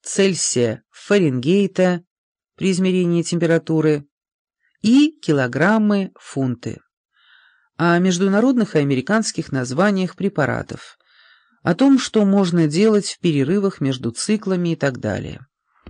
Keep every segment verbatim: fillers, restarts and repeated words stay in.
Цельсия в Фаренгейта при измерении температуры и килограммы в фунты. О международных и американских названиях препаратов, о том, что можно делать в перерывах между циклами и так далее.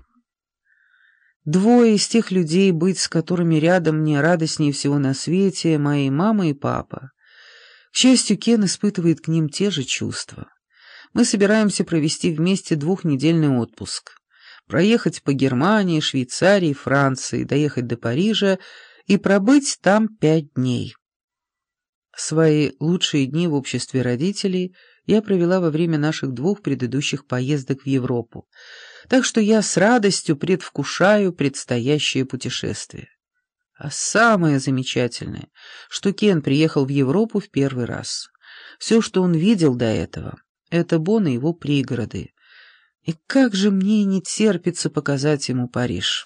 Двое из тех людей, быть с которыми рядом мне радостнее всего на свете, мои мама и папа. К счастью, Кен испытывает к ним те же чувства. Мы собираемся провести вместе двухнедельный отпуск, проехать по Германии, Швейцарии, Франции, доехать до Парижа и пробыть там пять дней. Свои лучшие дни в обществе родителей я провела во время наших двух предыдущих поездок в Европу, так что я с радостью предвкушаю предстоящее путешествие. А самое замечательное, что Кен приехал в Европу в первый раз. Все, что он видел до этого, это Бонн и его пригороды. И как же мне не терпится показать ему Париж.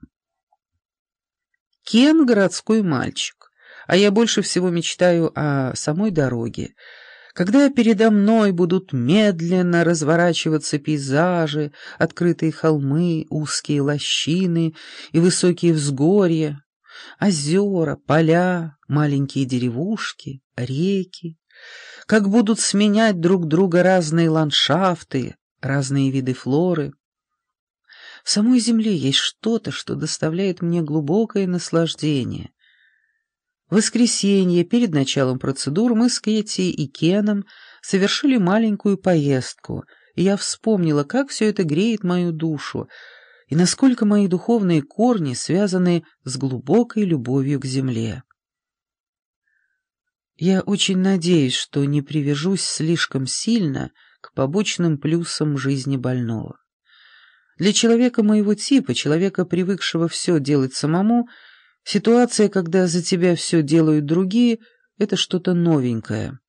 Кен — городской мальчик, а я больше всего мечтаю о самой дороге, когда передо мной будут медленно разворачиваться пейзажи, открытые холмы, узкие лощины и высокие взгорья, озера, поля, маленькие деревушки, реки, как будут сменять друг друга разные ландшафты, разные виды флоры. В самой земле есть что-то, что доставляет мне глубокое наслаждение. В воскресенье, перед началом процедур, мы с Кэти и Кеном совершили маленькую поездку, и я вспомнила, как все это греет мою душу, и насколько мои духовные корни связаны с глубокой любовью к земле. Я очень надеюсь, что не привяжусь слишком сильно к побочным плюсам жизни больного. Для человека моего типа, человека, привыкшего все делать самому, ситуация, когда за тебя все делают другие, это что-то новенькое.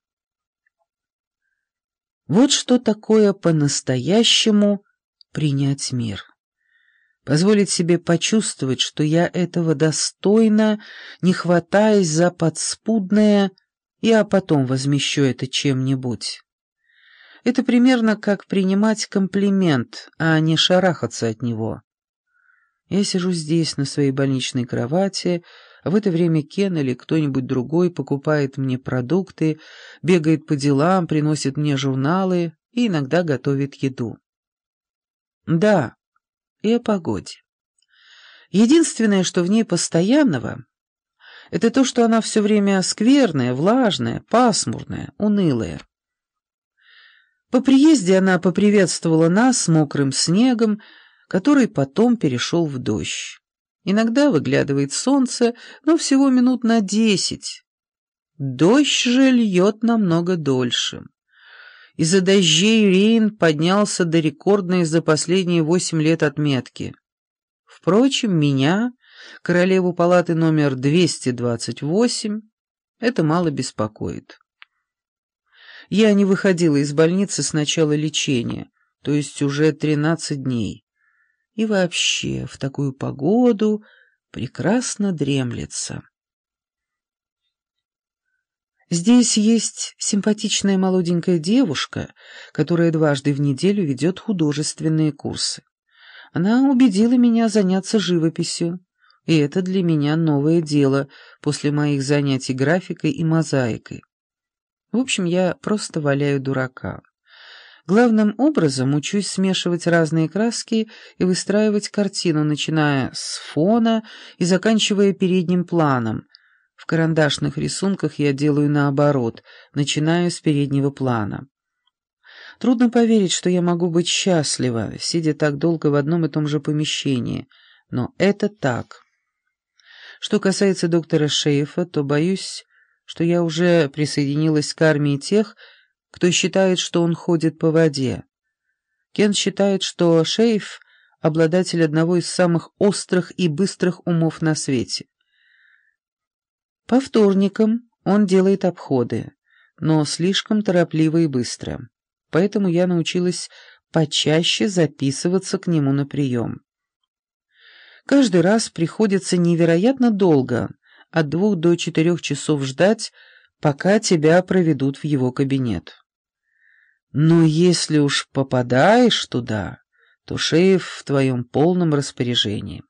Вот что такое по-настоящему принять мир. Позволить себе почувствовать, что я этого достойна, не хватаясь за подспудное, я потом возмещу это чем-нибудь. Это примерно как принимать комплимент, а не шарахаться от него. Я сижу здесь, на своей больничной кровати, а в это время Кен или кто-нибудь другой покупает мне продукты, бегает по делам, приносит мне журналы и иногда готовит еду. Да, и о погоде. Единственное, что в ней постоянного, это то, что она все время скверная, влажная, пасмурная, унылая. По приезде она поприветствовала нас мокрым снегом, который потом перешел в дождь. Иногда выглядывает солнце, но всего минут на десять. Дождь же льет намного дольше. Из-за дождей Рейн поднялся до рекордной за последние восемь лет отметки. Впрочем, меня, королеву палаты номер двести двадцать восемь, это мало беспокоит. Я не выходила из больницы с начала лечения, то есть уже тринадцать дней. И вообще, в такую погоду прекрасно дремлется. Здесь есть симпатичная молоденькая девушка, которая дважды в неделю ведет художественные курсы. Она убедила меня заняться живописью, и это для меня новое дело после моих занятий графикой и мозаикой. В общем, я просто валяю дурака. Главным образом учусь смешивать разные краски и выстраивать картину, начиная с фона и заканчивая передним планом. В карандашных рисунках я делаю наоборот, начиная с переднего плана. Трудно поверить, что я могу быть счастлива, сидя так долго в одном и том же помещении, но это так. Что касается доктора Шейфа, то боюсь, что я уже присоединилась к армии тех, кто считает, что он ходит по воде. Кен считает, что Шейф — обладатель одного из самых острых и быстрых умов на свете. По вторникам он делает обходы, но слишком торопливо и быстро, поэтому я научилась почаще записываться к нему на прием. Каждый раз приходится невероятно долго, от двух до четырех часов ждать, пока тебя проведут в его кабинет. Но если уж попадаешь туда, Тушеев в твоем полном распоряжении.